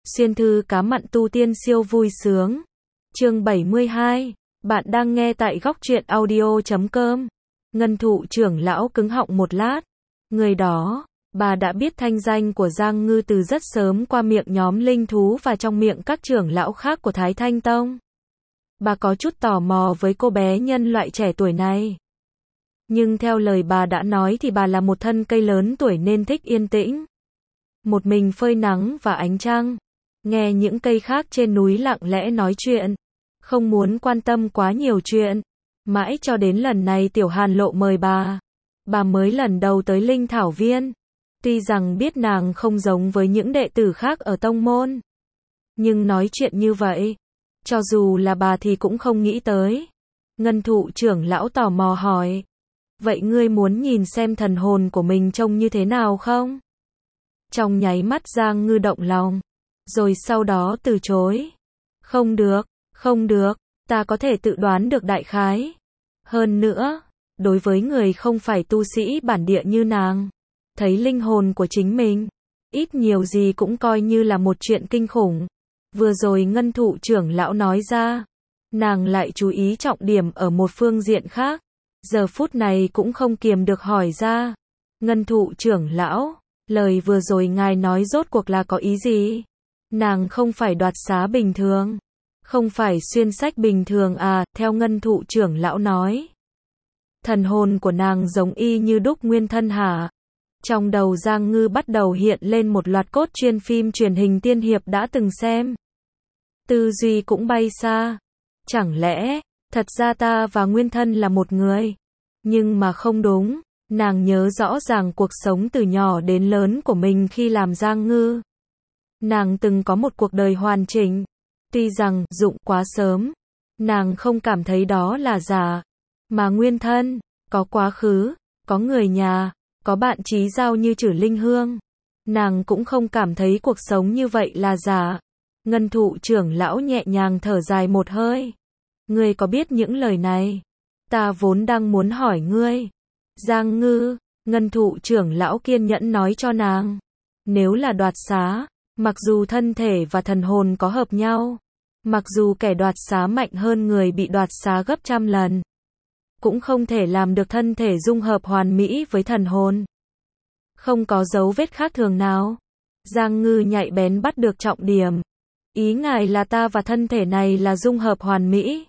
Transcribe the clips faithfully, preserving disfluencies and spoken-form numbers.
Xuyên thư cá mặn tu tiên siêu vui sướng. Chương bảy mươi hai. Bạn đang nghe tại góc truyện audio chấm com. Ngân thụ trưởng lão cứng họng một lát. Người đó, bà đã biết thanh danh của Giang Ngư từ rất sớm qua miệng nhóm linh thú và trong miệng các trưởng lão khác của Thái Thanh Tông. Bà có chút tò mò với cô bé nhân loại trẻ tuổi này. Nhưng theo lời bà đã nói thì bà là một thân cây lớn tuổi nên thích yên tĩnh. Một mình phơi nắng và ánh trăng. Nghe những cây khác trên núi lặng lẽ nói chuyện. Không muốn quan tâm quá nhiều chuyện. Mãi cho đến lần này Tiểu Hàn Lộ mời bà. Bà mới lần đầu tới Linh Thảo Viên. Tuy rằng biết nàng không giống với những đệ tử khác ở tông môn. Nhưng nói chuyện như vậy, cho dù là bà thì cũng không nghĩ tới. Ngân thụ trưởng lão tò mò hỏi. Vậy ngươi muốn nhìn xem thần hồn của mình trông như thế nào không? Trong nháy mắt Giang Ngư động lòng. Rồi sau đó từ chối. Không được, không được, ta có thể tự đoán được đại khái. Hơn nữa, đối với người không phải tu sĩ bản địa như nàng, thấy linh hồn của chính mình, ít nhiều gì cũng coi như là một chuyện kinh khủng. Vừa rồi ngân thụ trưởng lão nói ra, nàng lại chú ý trọng điểm ở một phương diện khác. Giờ phút này cũng không kiềm được hỏi ra. Ngân thụ trưởng lão, lời vừa rồi ngài nói rốt cuộc là có ý gì? Nàng không phải đoạt xá bình thường, không phải xuyên sách bình thường à, theo ngân thụ trưởng lão nói. Thần hồn của nàng giống y như đúc nguyên thân hả? Trong đầu Giang Ngư bắt đầu hiện lên một loạt cốt truyện phim truyền hình tiên hiệp đã từng xem. Tư duy cũng bay xa. Chẳng lẽ, thật ra ta và nguyên thân là một người? Nhưng mà không đúng, nàng nhớ rõ ràng cuộc sống từ nhỏ đến lớn của mình khi làm Giang Ngư. Nàng từng có một cuộc đời hoàn chỉnh. Tuy rằng, dụng quá sớm, nàng không cảm thấy đó là giả. Mà nguyên thân, có quá khứ, có người nhà, có bạn chí giao như Trử Linh Hương. Nàng cũng không cảm thấy cuộc sống như vậy là giả. Ngân thụ trưởng lão nhẹ nhàng thở dài một hơi. Ngươi có biết những lời này? Ta vốn đang muốn hỏi ngươi. Giang Ngư, ngân thụ trưởng lão kiên nhẫn nói cho nàng. Nếu là đoạt xá, mặc dù thân thể và thần hồn có hợp nhau, mặc dù kẻ đoạt xá mạnh hơn người bị đoạt xá gấp trăm lần, cũng không thể làm được thân thể dung hợp hoàn mỹ với thần hồn. Không có dấu vết khác thường nào. Giang Ngư nhạy bén bắt được trọng điểm. Ý ngài là ta và thân thể này là dung hợp hoàn mỹ.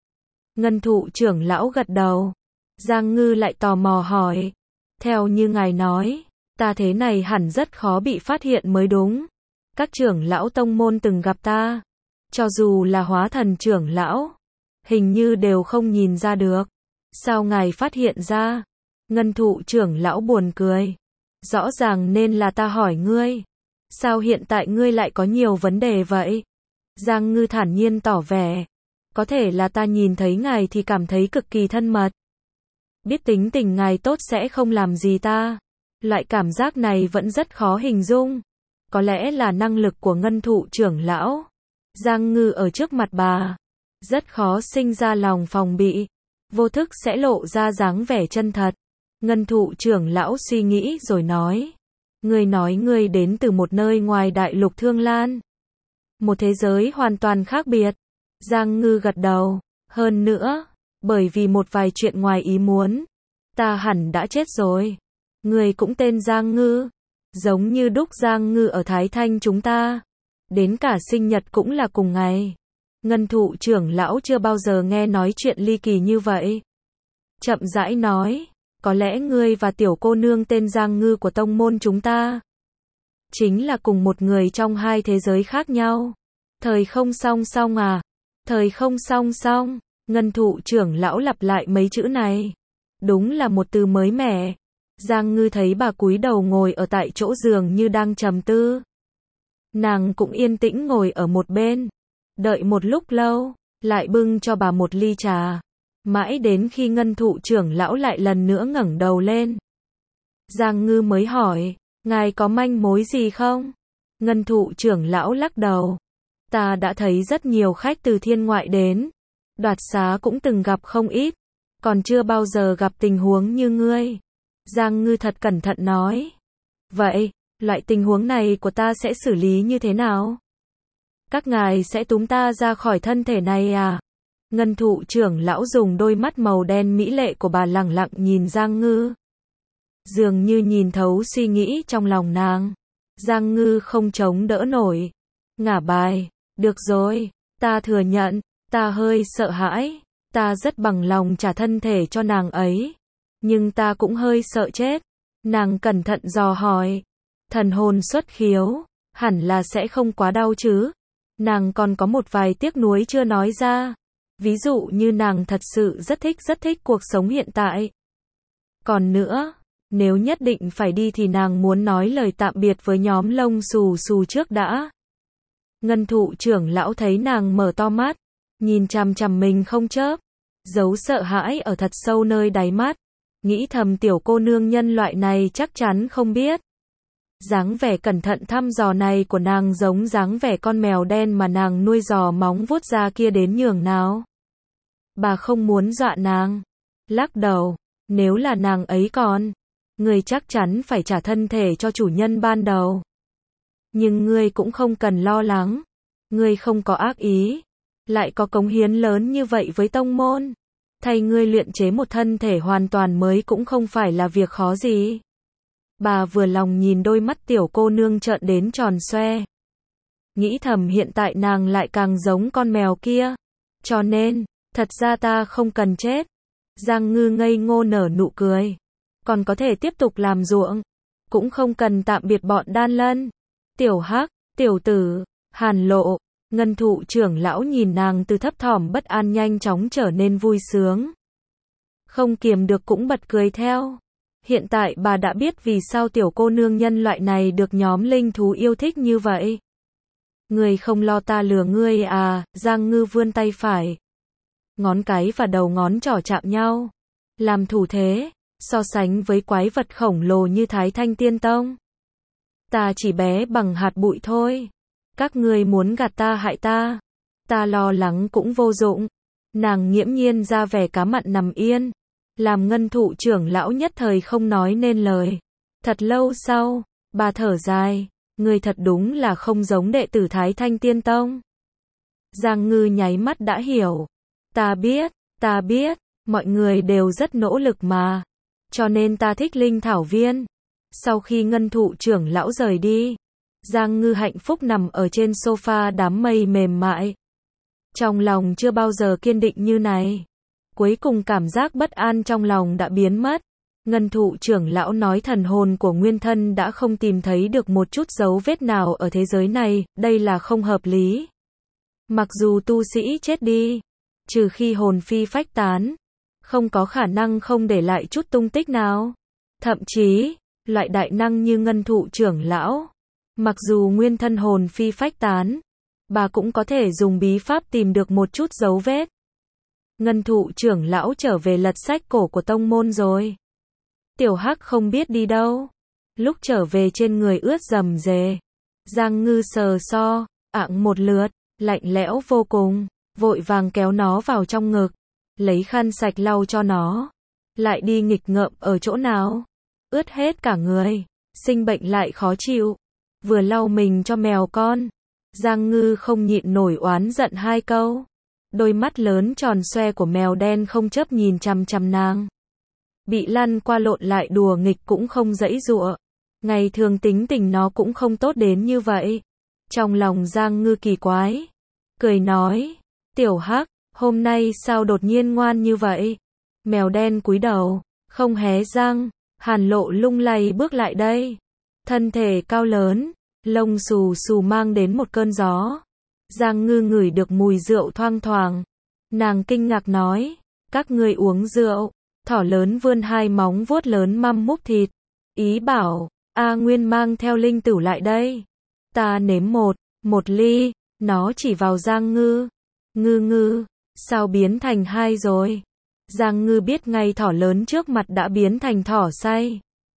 Ngân thụ trưởng lão gật đầu. Giang Ngư lại tò mò hỏi. Theo như ngài nói, ta thế này hẳn rất khó bị phát hiện mới đúng. Các trưởng lão tông môn từng gặp ta, cho dù là hóa thần trưởng lão, hình như đều không nhìn ra được. Sao ngài phát hiện ra? Ngân thụ trưởng lão buồn cười. Rõ ràng nên là ta hỏi ngươi. Sao hiện tại ngươi lại có nhiều vấn đề vậy? Giang Ngư thản nhiên tỏ vẻ. Có thể là ta nhìn thấy ngài thì cảm thấy cực kỳ thân mật. Biết tính tình ngài tốt sẽ không làm gì ta. Loại cảm giác này vẫn rất khó hình dung. Có lẽ là năng lực của ngân thụ trưởng lão. Giang Ngư ở trước mặt bà, rất khó sinh ra lòng phòng bị. Vô thức sẽ lộ ra dáng vẻ chân thật. Ngân thụ trưởng lão suy nghĩ rồi nói. Ngươi nói ngươi đến từ một nơi ngoài đại lục Thương Lan. Một thế giới hoàn toàn khác biệt. Giang Ngư gật đầu. Hơn nữa, bởi vì một vài chuyện ngoài ý muốn, ta hẳn đã chết rồi. Ngươi cũng tên Giang Ngư. Giống như đúc Giang Ngư ở Thái Thanh chúng ta. Đến cả sinh nhật cũng là cùng ngày. Ngân thụ trưởng lão chưa bao giờ nghe nói chuyện ly kỳ như vậy. Chậm rãi nói. Có lẽ ngươi và tiểu cô nương tên Giang Ngư của tông môn chúng ta chính là cùng một người trong hai thế giới khác nhau. Thời không song song à? Thời không song song. Ngân thụ trưởng lão lặp lại mấy chữ này. Đúng là một từ mới mẻ. Giang Ngư thấy bà cúi đầu ngồi ở tại chỗ giường như đang trầm tư. Nàng cũng yên tĩnh ngồi ở một bên. Đợi một lúc lâu, lại bưng cho bà một ly trà. Mãi đến khi ngân thụ trưởng lão lại lần nữa ngẩng đầu lên. Giang Ngư mới hỏi, ngài có manh mối gì không? Ngân thụ trưởng lão lắc đầu. Ta đã thấy rất nhiều khách từ thiên ngoại đến. Đoạt xá cũng từng gặp không ít. Còn chưa bao giờ gặp tình huống như ngươi. Giang Ngư thật cẩn thận nói. Vậy, loại tình huống này của ta sẽ xử lý như thế nào? Các ngài sẽ túm ta ra khỏi thân thể này à? Ngân thụ trưởng lão dùng đôi mắt màu đen mỹ lệ của bà lẳng lặng nhìn Giang Ngư. Dường như nhìn thấu suy nghĩ trong lòng nàng. Giang Ngư không chống đỡ nổi. Ngả bài, được rồi, ta thừa nhận, ta hơi sợ hãi, ta rất bằng lòng trả thân thể cho nàng ấy. Nhưng ta cũng hơi sợ chết. Nàng cẩn thận dò hỏi. Thần hồn xuất khiếu, hẳn là sẽ không quá đau chứ. Nàng còn có một vài tiếc nuối chưa nói ra. Ví dụ như nàng thật sự rất thích rất thích cuộc sống hiện tại. Còn nữa, nếu nhất định phải đi thì nàng muốn nói lời tạm biệt với nhóm lông xù xù trước đã. Ngân thụ trưởng lão thấy nàng mở to mắt, nhìn chằm chằm mình không chớp, giấu sợ hãi ở thật sâu nơi đáy mắt, nghĩ thầm tiểu cô nương nhân loại này chắc chắn không biết. Dáng vẻ cẩn thận thăm dò này của nàng giống dáng vẻ con mèo đen mà nàng nuôi dò móng vuốt ra kia đến nhường nào. Bà không muốn dọa nàng. Lắc đầu, nếu là nàng ấy còn, ngươi chắc chắn phải trả thân thể cho chủ nhân ban đầu. Nhưng ngươi cũng không cần lo lắng. Ngươi không có ác ý, lại có cống hiến lớn như vậy với tông môn. Thay ngươi luyện chế một thân thể hoàn toàn mới cũng không phải là việc khó gì. Bà vừa lòng nhìn đôi mắt tiểu cô nương trợn đến tròn xoe. Nghĩ thầm hiện tại nàng lại càng giống con mèo kia. Cho nên, thật ra ta không cần chết. Giang Ngư ngây ngô nở nụ cười. Còn có thể tiếp tục làm ruộng. Cũng không cần tạm biệt bọn đan lân. Tiểu Hắc, tiểu tử, Hàn Lộ, Ngân thụ trưởng lão nhìn nàng từ thấp thỏm bất an nhanh chóng trở nên vui sướng. Không kiềm được cũng bật cười theo. Hiện tại bà đã biết vì sao tiểu cô nương nhân loại này được nhóm linh thú yêu thích như vậy. Ngươi không lo ta lừa ngươi à? Giang Ngư vươn tay phải. Ngón cái và đầu ngón trỏ chạm nhau. Làm thủ thế, so sánh với quái vật khổng lồ như Thái Thanh Tiên Tông. Ta chỉ bé bằng hạt bụi thôi. Các ngươi muốn gạt ta hại ta. Ta lo lắng cũng vô dụng. Nàng nghiễm nhiên ra vẻ cá mặn nằm yên. Làm ngân thụ trưởng lão nhất thời không nói nên lời. Thật lâu sau, bà thở dài. Ngươi thật đúng là không giống đệ tử Thái Thanh Tiên Tông. Giang Ngư nháy mắt đã hiểu. Ta biết, ta biết, mọi người đều rất nỗ lực mà. Cho nên ta thích linh thảo viên. Sau khi ngân thụ trưởng lão rời đi, Giang Ngư hạnh phúc nằm ở trên sofa đám mây mềm mại. Trong lòng chưa bao giờ kiên định như này. Cuối cùng cảm giác bất an trong lòng đã biến mất. Ngân thụ trưởng lão nói thần hồn của nguyên thân đã không tìm thấy được một chút dấu vết nào ở thế giới này, đây là không hợp lý. Mặc dù tu sĩ chết đi, trừ khi hồn phi phách tán, không có khả năng không để lại chút tung tích nào. Thậm chí, loại đại năng như ngân thụ trưởng lão, mặc dù nguyên thân hồn phi phách tán, bà cũng có thể dùng bí pháp tìm được một chút dấu vết. Ngân thụ trưởng lão trở về lật sách cổ của tông môn rồi. Tiểu Hắc không biết đi đâu. Lúc trở về trên người ướt rầm rề. Giang Ngư sờ so, ạng một lượt, lạnh lẽo vô cùng, vội vàng kéo nó vào trong ngực, lấy khăn sạch lau cho nó. Lại đi nghịch ngợm ở chỗ nào? Ướt hết cả người, sinh bệnh lại khó chịu. Vừa lau mình cho mèo con, Giang Ngư không nhịn nổi oán giận hai câu. Đôi mắt lớn tròn xoe của mèo đen không chớp nhìn chằm chằm nàng. Bị lăn qua lộn lại đùa nghịch cũng không giãy giụa. Ngày thường tính tình nó cũng không tốt đến như vậy. Trong lòng Giang Ngư kỳ quái, cười nói, Tiểu Hắc, hôm nay sao đột nhiên ngoan như vậy? Mèo đen cúi đầu, không hé răng. Hàn Lộ lung lay bước lại đây. Thân thể cao lớn, lông xù xù mang đến một cơn gió. Giang Ngư ngửi được mùi rượu thoang thoảng. Nàng kinh ngạc nói, các ngươi uống rượu. Thỏ lớn vươn hai móng vuốt lớn măm múc thịt. Ý bảo, A Nguyên mang theo linh tửu lại đây. Ta nếm một, một ly. Nó chỉ vào Giang Ngư. Ngư ngư, sao biến thành hai rồi? Giang Ngư biết ngay thỏ lớn trước mặt đã biến thành thỏ say.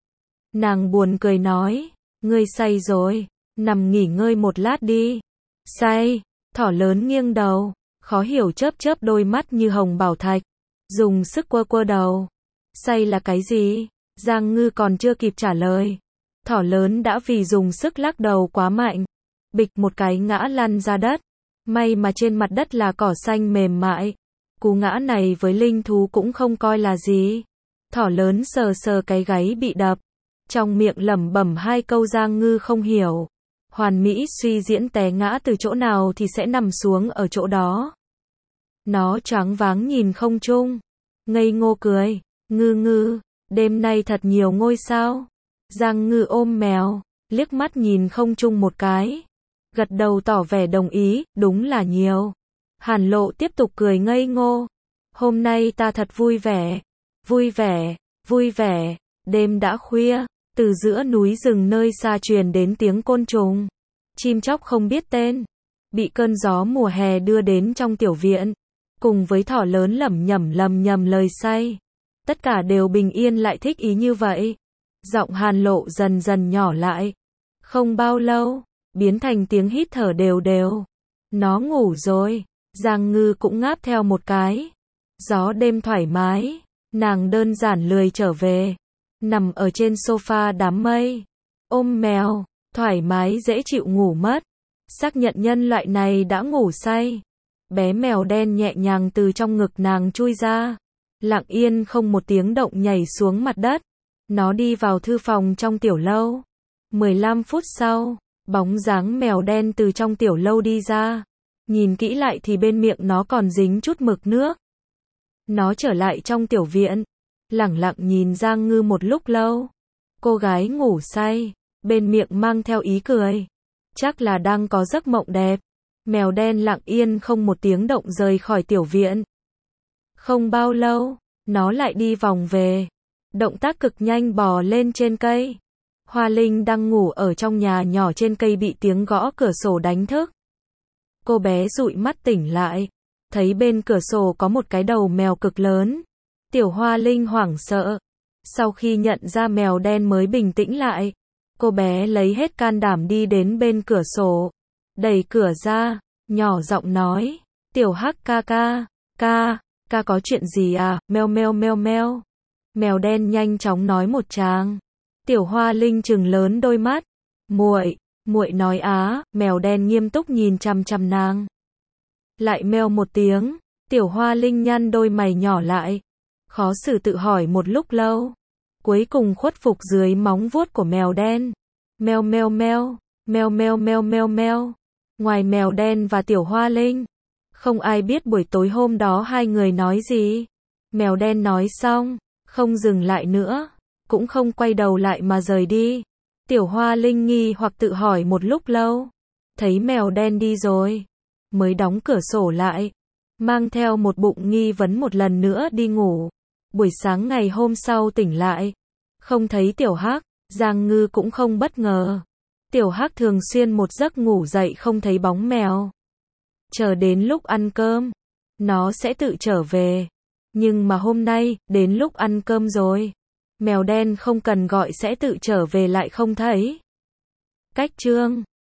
Nàng buồn cười nói, ngươi say rồi, nằm nghỉ ngơi một lát đi. Say, thỏ lớn nghiêng đầu, khó hiểu chớp chớp đôi mắt như hồng bảo thạch, dùng sức quơ quơ đầu. Say là cái gì? Giang Ngư còn chưa kịp trả lời. Thỏ lớn đã vì dùng sức lắc đầu quá mạnh, bịch một cái ngã lăn ra đất. May mà trên mặt đất là cỏ xanh mềm mại. Cú ngã này với linh thú cũng không coi là gì. Thỏ lớn sờ sờ cái gáy bị đập. Trong miệng lẩm bẩm hai câu Giang Ngư không hiểu. Hoàn mỹ suy diễn té ngã từ chỗ nào thì sẽ nằm xuống ở chỗ đó. Nó choáng váng nhìn không trung. Ngây ngô cười. Ngư ngư, đêm nay thật nhiều ngôi sao. Giang Ngư ôm mèo, liếc mắt nhìn không trung một cái. Gật đầu tỏ vẻ đồng ý, đúng là nhiều. Hàn Lộ tiếp tục cười ngây ngô. Hôm nay ta thật vui vẻ. Vui vẻ, vui vẻ. Đêm đã khuya, từ giữa núi rừng nơi xa truyền đến tiếng côn trùng. Chim chóc không biết tên. Bị cơn gió mùa hè đưa đến trong tiểu viện. Cùng với thỏ lớn lẩm nhẩm lầm nhầm lời say. Tất cả đều bình yên lại thích ý như vậy. Giọng Hàn Lộ dần dần nhỏ lại. Không bao lâu, biến thành tiếng hít thở đều đều. Nó ngủ rồi. Giang Ngư cũng ngáp theo một cái. Gió đêm thoải mái. Nàng đơn giản lười trở về. Nằm ở trên sofa đám mây. Ôm mèo. Thoải mái dễ chịu ngủ mất. Xác nhận nhân loại này đã ngủ say. Bé mèo đen nhẹ nhàng từ trong ngực nàng chui ra. Lặng yên không một tiếng động nhảy xuống mặt đất. Nó đi vào thư phòng trong tiểu lâu. mười lăm phút sau, bóng dáng mèo đen từ trong tiểu lâu đi ra. Nhìn kỹ lại thì bên miệng nó còn dính chút mực nước. Nó trở lại trong tiểu viện. Lẳng lặng nhìn Giang Ngư một lúc lâu. Cô gái ngủ say, bên miệng mang theo ý cười. Chắc là đang có giấc mộng đẹp. Mèo đen lặng yên không một tiếng động rời khỏi tiểu viện. Không bao lâu, nó lại đi vòng về. Động tác cực nhanh bò lên trên cây. Hoa Linh đang ngủ ở trong nhà nhỏ trên cây bị tiếng gõ cửa sổ đánh thức. Cô bé dụi mắt tỉnh lại. Thấy bên cửa sổ có một cái đầu mèo cực lớn. Tiểu Hoa Linh hoảng sợ. Sau khi nhận ra mèo đen mới bình tĩnh lại. Cô bé lấy hết can đảm đi đến bên cửa sổ. Đẩy cửa ra, nhỏ giọng nói. Tiểu Hắc ca ca, ca, ca có chuyện gì à, meo meo meo meo. Mèo đen nhanh chóng nói một tràng. Tiểu Hoa Linh trừng lớn đôi mắt. Muội, muội nói á, mèo đen nghiêm túc nhìn chằm chằm nàng. Lại meo một tiếng, Tiểu Hoa Linh nhăn đôi mày nhỏ lại. Khó xử tự hỏi một lúc lâu. Cuối cùng khuất phục dưới móng vuốt của mèo đen. Meo meo meo, meo meo meo meo meo. Ngoài mèo đen và Tiểu Hoa Linh, không ai biết buổi tối hôm đó hai người nói gì. Mèo đen nói xong, không dừng lại nữa, cũng không quay đầu lại mà rời đi. Tiểu Hoa Linh nghi hoặc tự hỏi một lúc lâu, thấy mèo đen đi rồi, mới đóng cửa sổ lại, mang theo một bụng nghi vấn một lần nữa đi ngủ. Buổi sáng ngày hôm sau tỉnh lại, không thấy Tiểu Hắc, Giang Ngư cũng không bất ngờ. Tiểu Hắc thường xuyên một giấc ngủ dậy không thấy bóng mèo. Chờ đến lúc ăn cơm, nó sẽ tự trở về. Nhưng mà hôm nay, đến lúc ăn cơm rồi, mèo đen không cần gọi sẽ tự trở về lại không thấy. Cách chương